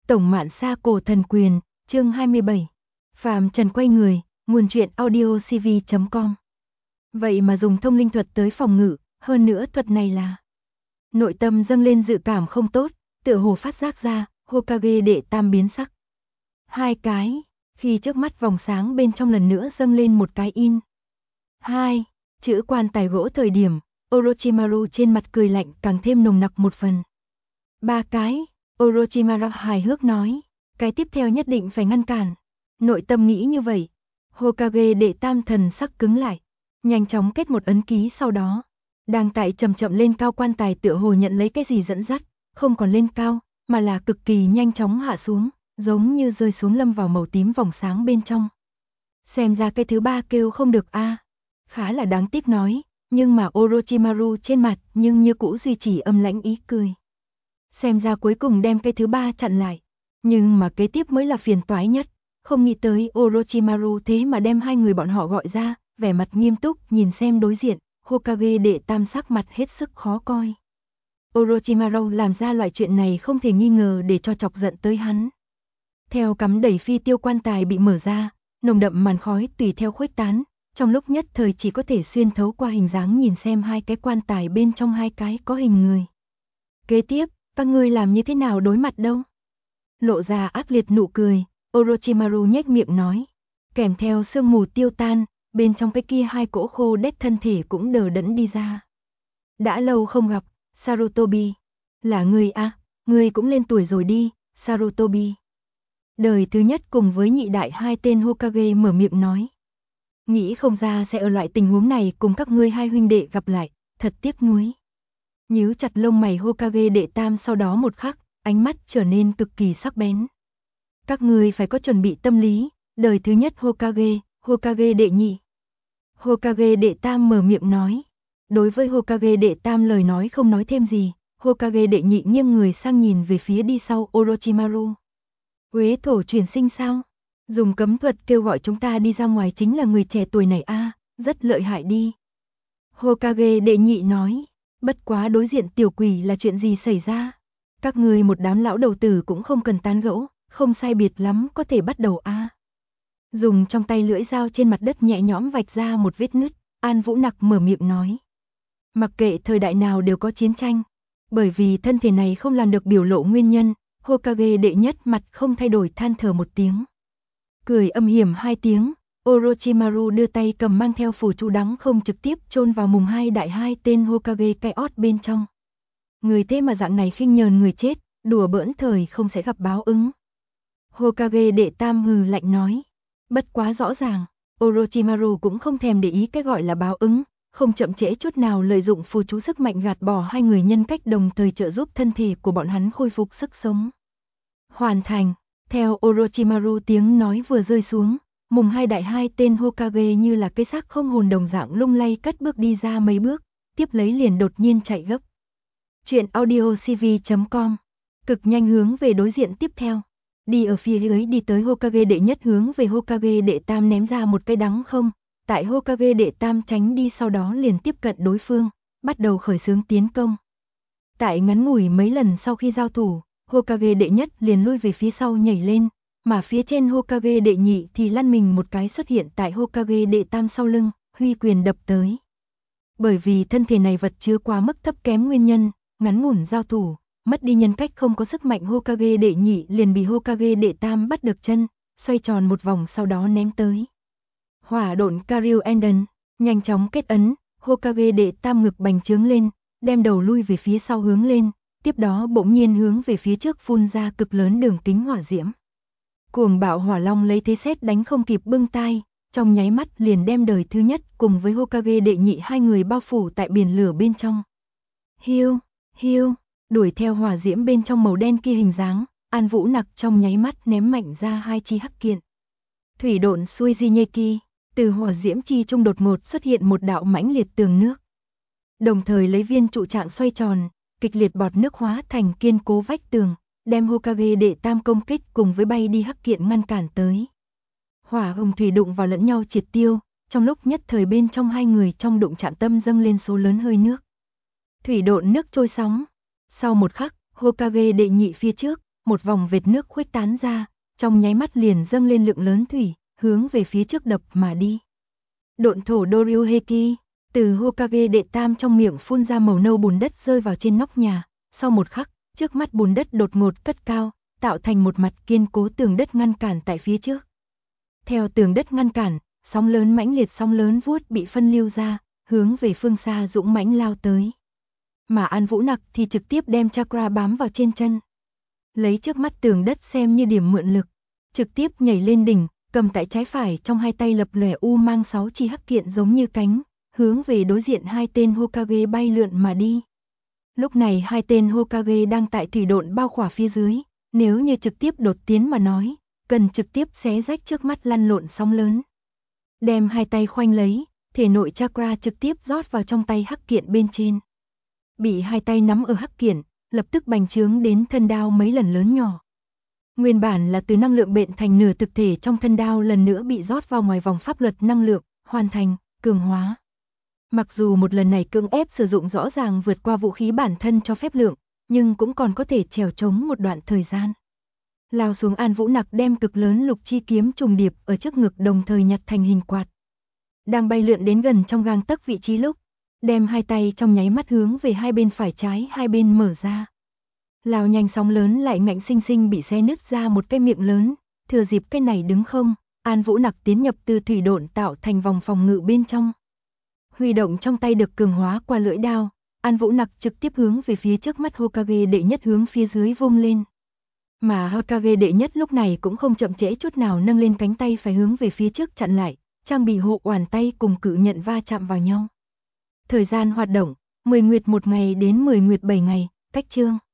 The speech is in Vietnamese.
Tổng Mạn Sa Cổ Thần Quyền, chương 27. Phàm Trần quay người, nguồn truyện audiocv.com. Vậy mà dùng thông linh thuật tới phòng ngự, hơn nữa thuật này là. Nội tâm dâng lên dự cảm không tốt, tựa hồ phát giác ra, Hokage đệ tam biến sắc. Hai cái, khi trước mắt vòng sáng bên trong lần nữa dâng lên một cái in. Hai, chữ quan tài gỗ thời điểm, Orochimaru trên mặt cười lạnh càng thêm nồng nặc một phần. Ba cái, Orochimaru hài hước nói, cái tiếp theo nhất định phải ngăn cản. Nội tâm nghĩ như vậy, Hokage đệ tam thần sắc cứng lại, nhanh chóng kết một ấn ký sau đó. Đang tại chậm chậm lên cao quan tài tựa hồ nhận lấy cái gì dẫn dắt, không còn lên cao, mà là cực kỳ nhanh chóng hạ xuống, giống như rơi xuống lâm vào màu tím vòng sáng bên trong. Xem ra cái thứ ba kêu không được a. Khá là đáng tiếc nói, nhưng mà Orochimaru trên mặt nhưng như cũ duy trì âm lãnh ý cười. Xem ra cuối cùng đem cái thứ ba chặn lại, nhưng mà kế tiếp mới là phiền toái nhất, không nghĩ tới Orochimaru thế mà đem hai người bọn họ gọi ra, vẻ mặt nghiêm túc nhìn xem đối diện, Hokage đệ tam sắc mặt hết sức khó coi. Orochimaru làm ra loại chuyện này không thể nghi ngờ để cho chọc giận tới hắn. Theo cắm đẩy phi tiêu quan tài bị mở ra, nồng đậm màn khói tùy theo khuếch tán, trong lúc nhất thời chỉ có thể xuyên thấu qua hình dáng nhìn xem hai cái quan tài bên trong hai cái có hình người. Kế tiếp, các ngươi làm như thế nào đối mặt đâu? Lộ ra ác liệt nụ cười, Orochimaru nhếch miệng nói, kèm theo sương mù tiêu tan, bên trong cái kia hai cỗ khô đét thân thể cũng đờ đẫn đi ra. Đã lâu không gặp, Sarutobi. Là ngươi à, ngươi cũng lên tuổi rồi đi, Sarutobi. Đời thứ nhất cùng với nhị đại hai tên Hokage mở miệng nói. Nghĩ không ra sẽ ở loại tình huống này cùng các ngươi hai huynh đệ gặp lại, thật tiếc nuối. Nhíu chặt lông mày Hokage đệ tam sau đó một khắc, ánh mắt trở nên cực kỳ sắc bén. Các ngươi phải có chuẩn bị tâm lý, đời thứ nhất Hokage, Hokage đệ nhị. Hokage đệ tam mở miệng nói. Đối với Hokage đệ tam lời nói không nói thêm gì, Hokage đệ nhị nghiêng người sang nhìn về phía đi sau Orochimaru. Uế thổ chuyển sinh sao? Dùng cấm thuật kêu gọi chúng ta đi ra ngoài chính là người trẻ tuổi này a, rất lợi hại đi. Hokage đệ nhị nói, bất quá đối diện tiểu quỷ là chuyện gì xảy ra? Các ngươi một đám lão đầu tử cũng không cần tán gẫu, không sai biệt lắm có thể bắt đầu a. Dùng trong tay lưỡi dao trên mặt đất nhẹ nhõm vạch ra một vết nứt, An Vũ Nặc mở miệng nói. Mặc kệ thời đại nào đều có chiến tranh, bởi vì thân thể này không làm được biểu lộ nguyên nhân, Hokage đệ nhất mặt không thay đổi than thở một tiếng. Cười âm hiểm hai tiếng, Orochimaru đưa tay cầm mang theo phù chú đắng không trực tiếp chôn vào mùng hai đại hai tên Hokage Chaos bên trong. Người thế mà dạng này khinh nhờn người chết, đùa bỡn thời không sẽ gặp báo ứng. Hokage đệ tam hừ lạnh nói. Bất quá rõ ràng, Orochimaru cũng không thèm để ý cái gọi là báo ứng, không chậm trễ chút nào lợi dụng phù chú sức mạnh gạt bỏ hai người nhân cách đồng thời trợ giúp thân thể của bọn hắn khôi phục sức sống. Hoàn thành, theo Orochimaru tiếng nói vừa rơi xuống, mùng hai đại hai tên Hokage như là cây xác không hồn đồng dạng lung lay cất bước đi ra mấy bước, tiếp lấy liền đột nhiên chạy gấp. Chuyện audiocv.com, cực nhanh hướng về đối diện tiếp theo. Đi ở phía dưới đi tới Hokage đệ nhất hướng về Hokage đệ tam ném ra một cây đắng không, tại Hokage đệ tam tránh đi sau đó liền tiếp cận đối phương, bắt đầu khởi xướng tiến công. Tại ngắn ngủi mấy lần sau khi giao thủ, Hokage đệ nhất liền lui về phía sau nhảy lên, mà phía trên Hokage đệ nhị thì lăn mình một cái xuất hiện tại Hokage đệ tam sau lưng, huy quyền đập tới. Bởi vì thân thể này vật chứa quá mức thấp kém nguyên nhân, ngắn ngủn giao thủ, mất đi nhân cách không có sức mạnh Hokage đệ nhị liền bị Hokage đệ tam bắt được chân, xoay tròn một vòng sau đó ném tới. Hỏa độn Karyuenden, nhanh chóng kết ấn, Hokage đệ tam ngực bành trướng lên, đem đầu lui về phía sau hướng lên, tiếp đó bỗng nhiên hướng về phía trước phun ra cực lớn đường kính hỏa diễm. Cuồng bạo hỏa long lấy thế sét đánh không kịp bưng tai, trong nháy mắt liền đem đời thứ nhất cùng với Hokage đệ nhị hai người bao phủ tại biển lửa bên trong. Hiu, hiu, đuổi theo hỏa diễm bên trong màu đen kia hình dáng, An Vũ Nặc trong nháy mắt ném mạnh ra hai chi hắc kiện. Thủy độn Suizuyeki, từ hỏa diễm chi trung đột ngột xuất hiện một đạo mãnh liệt tường nước. Đồng thời lấy viên trụ trạng xoay tròn, kịch liệt bọt nước hóa thành kiên cố vách tường, đem Hokage đệ tam công kích cùng với bay đi hắc kiện ngăn cản tới. Hỏa hồng thủy đụng vào lẫn nhau triệt tiêu, trong lúc nhất thời bên trong hai người trong đụng chạm tâm dâng lên số lớn hơi nước. Thủy độn nước trôi sóng. Sau một khắc, Hokage đệ nhị phía trước, một vòng vệt nước khuếch tán ra, trong nháy mắt liền dâng lên lượng lớn thủy, hướng về phía trước đập mà đi. Độn thổ Doryoheki, từ Hokage đệ tam trong miệng phun ra màu nâu bùn đất rơi vào trên nóc nhà, sau một khắc, trước mắt bùn đất đột ngột cất cao, tạo thành một mặt kiên cố tường đất ngăn cản tại phía trước. Theo tường đất ngăn cản, sóng lớn mãnh liệt sóng lớn vuốt bị phân lưu ra, hướng về phương xa dũng mãnh lao tới. Mà An Vũ Nặc thì trực tiếp đem chakra bám vào trên chân. Lấy trước mắt tường đất xem như điểm mượn lực, trực tiếp nhảy lên đỉnh, cầm tại trái phải trong hai tay lập lòe u mang 6 chi hắc kiện giống như cánh, hướng về đối diện hai tên Hokage bay lượn mà đi. Lúc này hai tên Hokage đang tại thủy độn bao khỏa phía dưới, nếu như trực tiếp đột tiến mà nói, cần trực tiếp xé rách trước mắt lăn lộn sóng lớn. Đem hai tay khoanh lấy, thể nội chakra trực tiếp rót vào trong tay hắc kiện bên trên. Bị hai tay nắm ở hắc kiện, lập tức bành trướng đến thân đao mấy lần lớn nhỏ. Nguyên bản là từ năng lượng bện thành nửa thực thể trong thân đao lần nữa bị rót vào ngoài vòng pháp luật năng lượng, hoàn thành, cường hóa. Mặc dù một lần này cưỡng ép sử dụng rõ ràng vượt qua vũ khí bản thân cho phép lượng, nhưng cũng còn có thể trèo chống một đoạn thời gian. Lao xuống An Vũ Nặc đem cực lớn lục chi kiếm trùng điệp ở trước ngực đồng thời nhặt thành hình quạt. Đang bay lượn đến gần trong gang tấc vị trí lúc, đem hai tay trong nháy mắt hướng về hai bên phải trái hai bên mở ra. Lao nhanh sóng lớn lại ngạnh sinh sinh bị xé nứt ra một cái miệng lớn, thừa dịp cái này đứng không, An Vũ Nặc tiến nhập từ thủy độn tạo thành vòng phòng ngự bên trong. Huy động trong tay được cường hóa qua lưỡi đao, An Vũ Nặc trực tiếp hướng về phía trước mắt Hokage đệ nhất hướng phía dưới vung lên. Mà Hokage đệ nhất lúc này cũng không chậm trễ chút nào nâng lên cánh tay phải hướng về phía trước chặn lại, trang bị hộ oản tay cùng cự nhận va chạm vào nhau. Thời gian hoạt động, 10 nguyệt 1 ngày đến 10 nguyệt 7 ngày, cách chương.